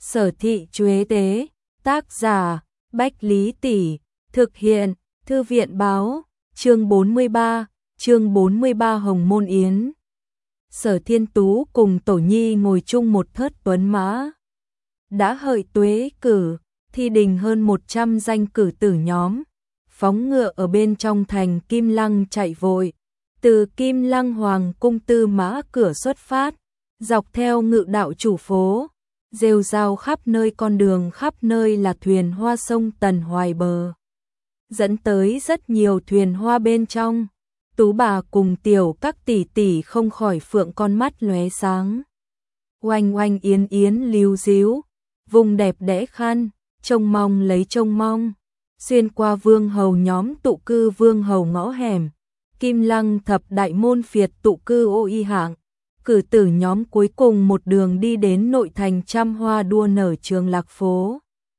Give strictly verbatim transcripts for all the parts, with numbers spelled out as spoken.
Sở thị Chuế Tế, tác giả, Bách Lý Tỷ, thực hiện, Thư viện báo, chương bốn mươi ba, chương bốn mươi ba Hồng Môn Yến. Sở Thiên Tú cùng Tổ Nhi ngồi chung một thớt tuấn mã. Đã hợi tuế cử, thi đình hơn một trăm danh cử tử nhóm, phóng ngựa ở bên trong thành Kim Lăng chạy vội. Từ Kim Lăng Hoàng cung Tư Mã cửa xuất phát, dọc theo ngự đạo chủ phố, rêu rao khắp nơi, con đường khắp nơi là thuyền hoa sông Tần Hoài bờ, dẫn tới rất nhiều thuyền hoa bên trong. Tú bà cùng tiểu các tỷ tỷ không khỏi phượng con mắt lóe sáng. Oanh oanh yến yến líu díu, vùng đẹp đẽ khăn, trông mong lấy trông mong, xuyên qua vương hầu nhóm tụ cư vương hầu ngõ hẻm, Kim Lăng thập đại môn phiệt tụ cư ô y hạng, cử tử nhóm cuối cùng một đường đi đến nội thành trăm hoa đua nở Trường Lạc phố.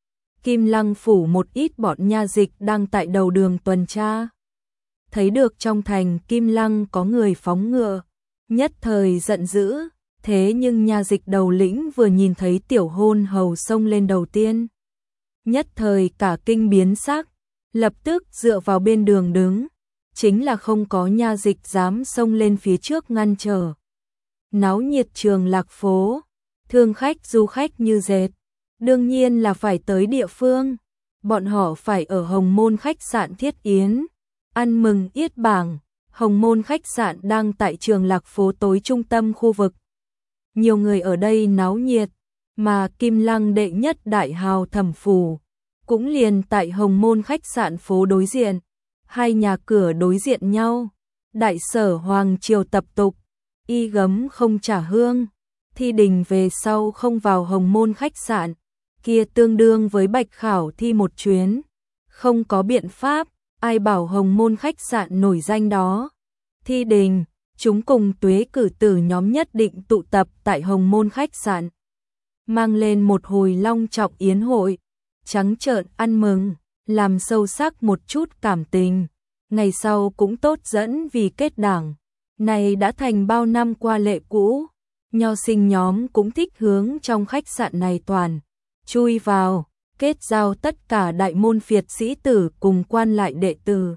Kim Lăng phủ một ít bọn nha dịch đang tại đầu đường tuần tra. Thấy được trong thành Kim Lăng có người phóng ngựa, nhất thời giận dữ, thế nhưng nha dịch đầu lĩnh vừa nhìn thấy tiểu hôn hầu xông lên đầu tiên, nhất thời cả kinh biến sắc, lập tức dựa vào bên đường đứng, chính là không có nha dịch dám xông lên phía trước ngăn trở. Náo nhiệt Trường Lạc phố, thương khách du khách như dệt, đương nhiên là phải tới địa phương, bọn họ phải ở Hồng Môn khách sạn Thiết Yến, ăn mừng yết bảng. Hồng Môn khách sạn đang tại Trường Lạc phố tối trung tâm khu vực. Nhiều người ở đây náo nhiệt, mà Kim Lăng đệ nhất đại hào Thẩm phủ cũng liền tại Hồng Môn khách sạn phố đối diện, hai nhà cửa đối diện nhau. Đại sở hoàng triều tập tục, y gấm không trả hương, thi đình về sau không vào Hồng Môn khách sạn, kia tương đương với bạch khảo thi một chuyến, không có biện pháp. Ai bảo Hồng Môn khách sạn nổi danh đó. Thi đình, chúng cùng tuế cử tử nhóm nhất định tụ tập tại Hồng Môn khách sạn, mang lên một hồi long trọng yến hội, trắng trợn ăn mừng, làm sâu sắc một chút cảm tình, ngày sau cũng tốt dẫn vì kết đảng. Này đã thành bao năm qua lệ cũ, nho sinh nhóm cũng thích hướng trong khách sạn này toàn chui vào, kết giao tất cả đại môn phiệt sĩ tử cùng quan lại đệ tử.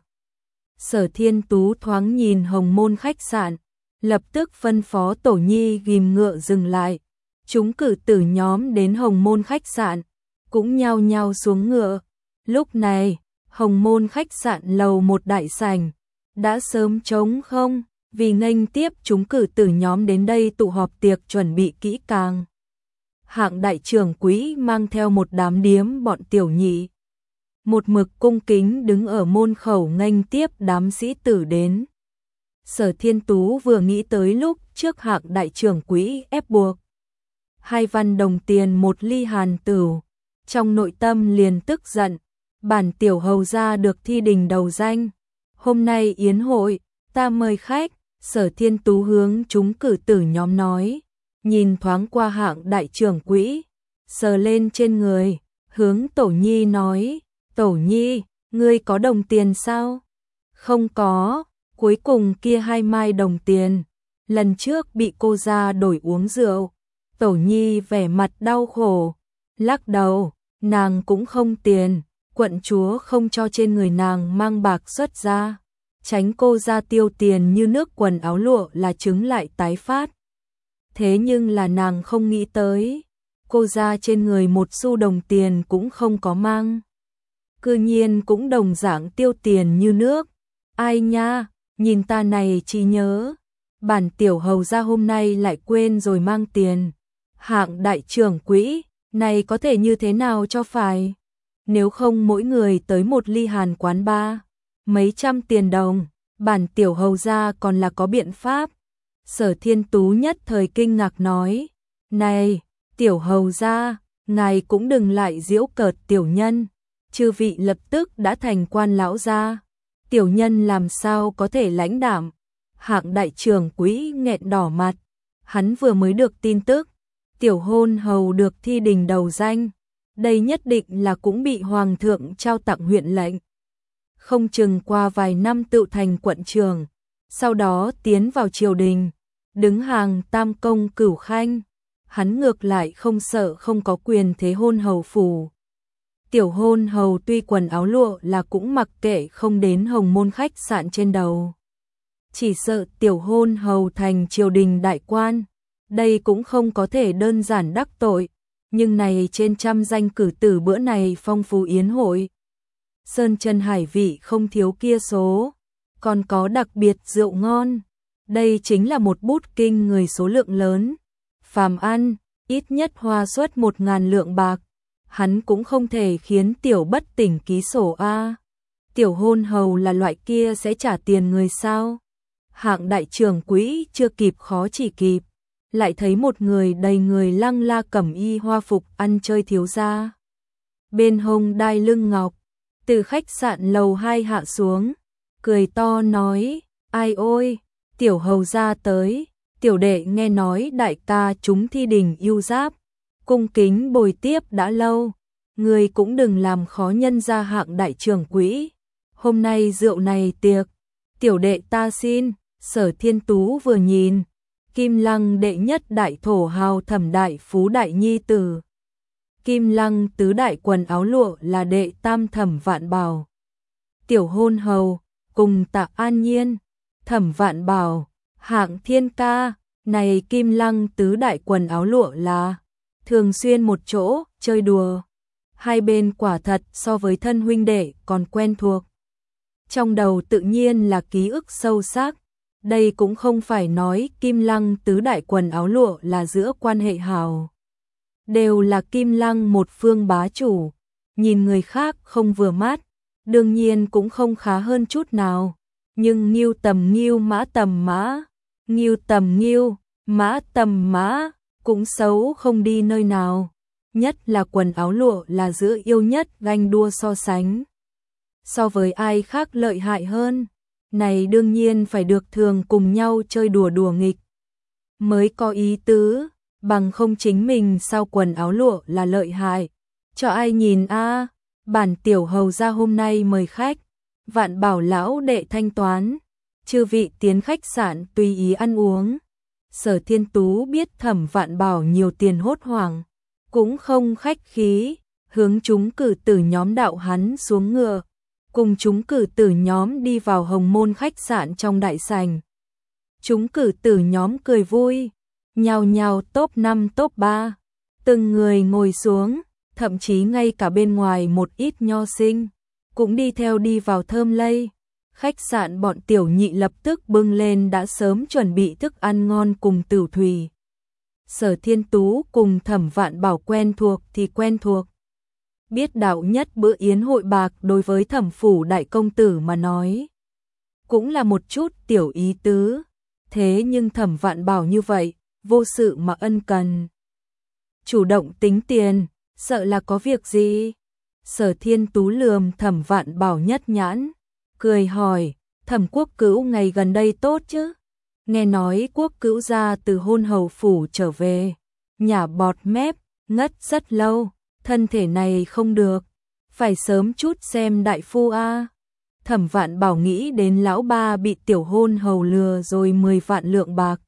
Sở Thiên Tú thoáng nhìn Hồng Môn khách sạn, lập tức phân phó Tổ Nhi ghim ngựa dừng lại. Chúng cử tử nhóm đến Hồng Môn khách sạn, cũng nhao nhao xuống ngựa. Lúc này, Hồng Môn khách sạn lầu một đại sảnh đã sớm trống không, vì nghênh tiếp chúng cử tử nhóm đến đây tụ họp tiệc chuẩn bị kỹ càng. Hạng đại trưởng quỹ mang theo một đám điếm bọn tiểu nhị, một mực cung kính đứng ở môn khẩu nghênh tiếp đám sĩ tử đến. Sở Thiên Tú vừa nghĩ tới lúc trước hạng đại trưởng quỹ ép buộc hai văn đồng tiền một ly hàn tửu, trong nội tâm liền tức giận. Bản tiểu hầu ra được thi đình đầu danh, hôm nay yến hội ta mời khách. Sở Thiên Tú hướng chúng cử tử nhóm nói, nhìn thoáng qua hạng đại trưởng quỹ, sờ lên trên người, hướng Tổ Nhi nói, Tổ Nhi, ngươi có đồng tiền sao? Không có, cuối cùng kia hai mai đồng tiền, lần trước bị cô ra đổi uống rượu. Tổ Nhi vẻ mặt đau khổ, lắc đầu, nàng cũng không tiền, quận chúa không cho trên người nàng mang bạc xuất ra, tránh cô ra tiêu tiền như nước quần áo lụa là chứng lại tái phát. Thế nhưng là nàng không nghĩ tới, cô ra trên người một xu đồng tiền cũng không có mang, cư nhiên cũng đồng dạng tiêu tiền như nước. Ai nha, nhìn ta này chỉ nhớ, bản tiểu hầu ra hôm nay lại quên rồi mang tiền. Hạng đại trưởng quỹ, này có thể như thế nào cho phải? Nếu không mỗi người tới một ly hàn quán ba, mấy trăm tiền đồng, bản tiểu hầu ra còn là có biện pháp. Sở Thiên Tú nhất thời kinh ngạc nói, này, tiểu hầu ra, ngài cũng đừng lại giễu cợt tiểu nhân, chư vị lập tức đã thành quan lão gia, tiểu nhân làm sao có thể lãnh đảm. Hạng đại trưởng quỹ nghẹn đỏ mặt, hắn vừa mới được tin tức, tiểu hôn hầu được thi đình đầu danh, đây nhất định là cũng bị hoàng thượng trao tặng huyện lệnh, không chừng qua vài năm tự thành quận trưởng, sau đó tiến vào triều đình, đứng hàng tam công cửu khanh. hắn ngược lại không sợ không có quyền thế hôn hầu phủ. Tiểu hôn hầu tuy quần áo lụa là cũng mặc kệ không đến hồng môn khách sạn trên đầu. Chỉ sợ tiểu hôn hầu thành triều đình đại quan, đây cũng không có thể đơn giản đắc tội, nhưng này trên trăm danh cử tử bữa này phong phú yến hội. Sơn chân hải vị không thiếu kia số, còn có đặc biệt rượu ngon, đây chính là một bút kinh người số lượng lớn. Phàm ăn, ít nhất hoa suất một ngàn lượng bạc, hắn cũng không thể khiến tiểu bất tỉnh ký sổ a. Tiểu hôn hầu là loại kia sẽ trả tiền người sao? Hạng đại trưởng quỹ chưa kịp khó chỉ kịp, lại thấy một người đầy người lăng la cẩm y hoa phục ăn chơi thiếu gia. Bên hông đai lưng ngọc, từ khách sạn lầu hai hạ xuống, cười to nói, ai ôi, tiểu hầu gia tới, tiểu đệ nghe nói đại ca chúng thi đình yêu giáp, cung kính bồi tiếp đã lâu, người cũng đừng làm khó nhân gia hạng đại trưởng quỹ, hôm nay rượu này tiệc, tiểu đệ ta xin. Sở Thiên Tú vừa nhìn, Kim Lăng đệ nhất đại thổ hào Thẩm đại phú đại nhi tử. Kim Lăng tứ đại quần áo lụa là đệ tam Thẩm Vạn Bảo. Tiểu hôn hầu, cùng Tạ An Nhiên, Thẩm Vạn Bảo, Hạng Thiên Ca, này Kim Lăng tứ đại quần áo lụa là thường xuyên một chỗ, chơi đùa. Hai bên quả thật so với thân huynh đệ còn quen thuộc. Trong đầu tự nhiên là ký ức sâu sắc. Đây cũng không phải nói Kim Lăng tứ đại quần áo lụa là giữa quan hệ hào. Đều là Kim Lăng một phương bá chủ, nhìn người khác không vừa mắt, đương nhiên cũng không khá hơn chút nào. Nhưng nghiêu tầm nghiêu mã tầm mã, nghiêu tầm nghiêu, mã tầm mã, cũng xấu không đi nơi nào. Nhất là quần áo lụa là giữa yêu nhất ganh đua so sánh. So với ai khác lợi hại hơn. Này đương nhiên phải được thường cùng nhau chơi đùa đùa nghịch mới có ý tứ, bằng không chính mình sao quần áo lụa là lợi hại, cho ai nhìn a. Bản tiểu hầu gia hôm nay mời khách, Vạn Bảo lão đệ thanh toán, chư vị tiến khách sạn tùy ý ăn uống. Sở Thiên Tú biết Thẩm Vạn Bảo nhiều tiền hốt hoảng, cũng không khách khí, hướng chúng cử tử nhóm đạo hắn xuống ngựa. Cùng chúng cử tử nhóm đi vào hồng môn khách sạn trong đại sảnh. Chúng cử tử nhóm cười vui, nhào nhào top năm top ba, từng người ngồi xuống, thậm chí ngay cả bên ngoài một ít nho sinh, cũng đi theo đi vào thơm lây. Khách sạn bọn tiểu nhị lập tức bưng lên đã sớm chuẩn bị thức ăn ngon cùng tửu thủy. Sở Thiên Tú cùng Thẩm Vạn Bảo quen thuộc thì quen thuộc. Biết đạo nhất bữa yến hội bạc đối với Thẩm phủ đại công tử mà nói cũng là một chút tiểu ý tứ, thế nhưng Thẩm Vạn Bảo như vậy, vô sự mà ân cần. Chủ động tính tiền, sợ là có việc gì? Sở Thiên Tú lườm Thẩm Vạn Bảo nhất nhãn, cười hỏi, Thẩm Quốc Cữu ngày gần đây tốt chứ? Nghe nói Quốc Cữu gia từ hôn hầu phủ trở về, nhả bọt mép, ngất rất lâu. Thân thể này không được, phải sớm chút xem đại phu a. Thẩm Vạn Bảo nghĩ đến lão ba bị tiểu hôn hầu lừa rồi mười vạn lượng bạc.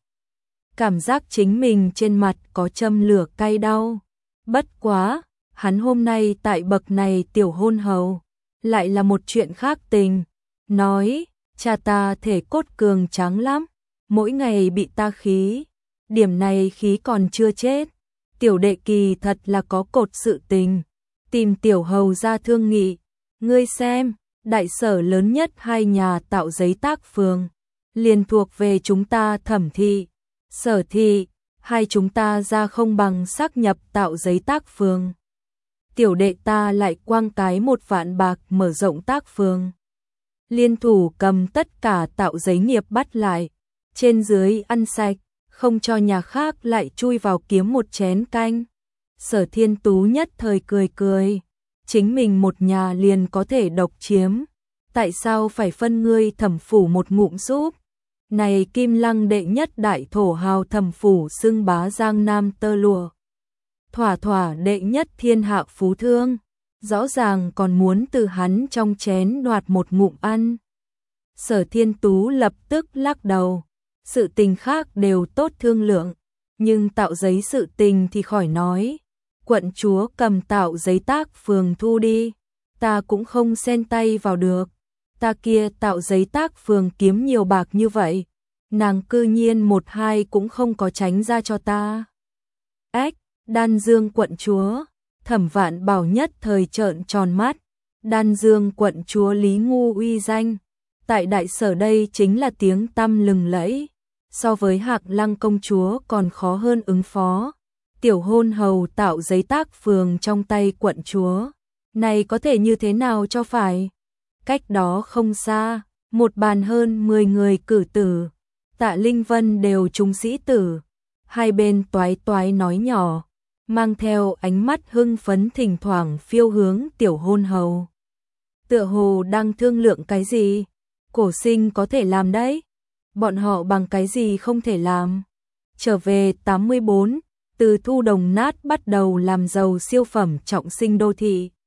Cảm giác chính mình trên mặt có châm lửa cay đau. Bất quá, hắn hôm nay tại bậc này tiểu hôn hầu, lại là một chuyện khác tình. Nói, cha ta thể cốt cường tráng lắm, mỗi ngày bị ta khí, điểm này khí còn chưa chết. Tiểu đệ kỳ thật là có cột sự tình, tìm tiểu hầu ra thương nghị. Ngươi xem, đại sở lớn nhất hai nhà tạo giấy tác phường, liền thuộc về chúng ta Thẩm thị, Sở thị, hai chúng ta ra không bằng xác nhập tạo giấy tác phường. Tiểu đệ ta lại quăng cái một vạn bạc mở rộng tác phường. Liên thủ cầm tất cả tạo giấy nghiệp bắt lại, trên dưới ăn sạch. Không cho nhà khác lại chui vào kiếm một chén canh. Sở Thiên Tú nhất thời cười cười, chính mình một nhà liền có thể độc chiếm, tại sao phải phân ngươi Thẩm phủ một ngụm giúp? Này Kim Lăng đệ nhất đại thổ hào Thẩm phủ xưng bá giang nam tơ lụa, thỏa thỏa đệ nhất thiên hạ phú thương, rõ ràng còn muốn từ hắn trong chén đoạt một ngụm ăn. Sở Thiên Tú lập tức lắc đầu. Sự tình khác đều tốt thương lượng, Nhưng tạo giấy sự tình thì khỏi nói. Quận chúa cầm tạo giấy tác phường thu đi, ta cũng không xen tay vào được. Ta kia tạo giấy tác phường kiếm nhiều bạc như vậy, nàng cư nhiên một hai cũng không có tránh ra cho ta. Ếch, Đan Dương quận chúa, Thẩm Vạn Bảo nhất thời trợn tròn mắt. Đan Dương quận chúa Lý Ngu uy danh, tại đại sở đây chính là tiếng tăm lừng lẫy, so với Hạc Lăng công chúa còn khó hơn ứng phó. Tiểu hôn hầu tạo giấy tác phường trong tay quận chúa, này có thể như thế nào cho phải? Cách đó không xa, một bàn hơn mười người cử tử, Tạ Linh Vân đều trúng sĩ tử, hai bên toái toái nói nhỏ, mang theo ánh mắt hưng phấn thỉnh thoảng phiêu hướng tiểu hôn hầu. Tựa hồ đang thương lượng cái gì? Cổ sinh có thể làm đấy. Bọn họ bằng cái gì không thể làm? Trở về tám mươi bốn, từ thu đồng nát bắt đầu làm giàu siêu phẩm trọng sinh đô thị.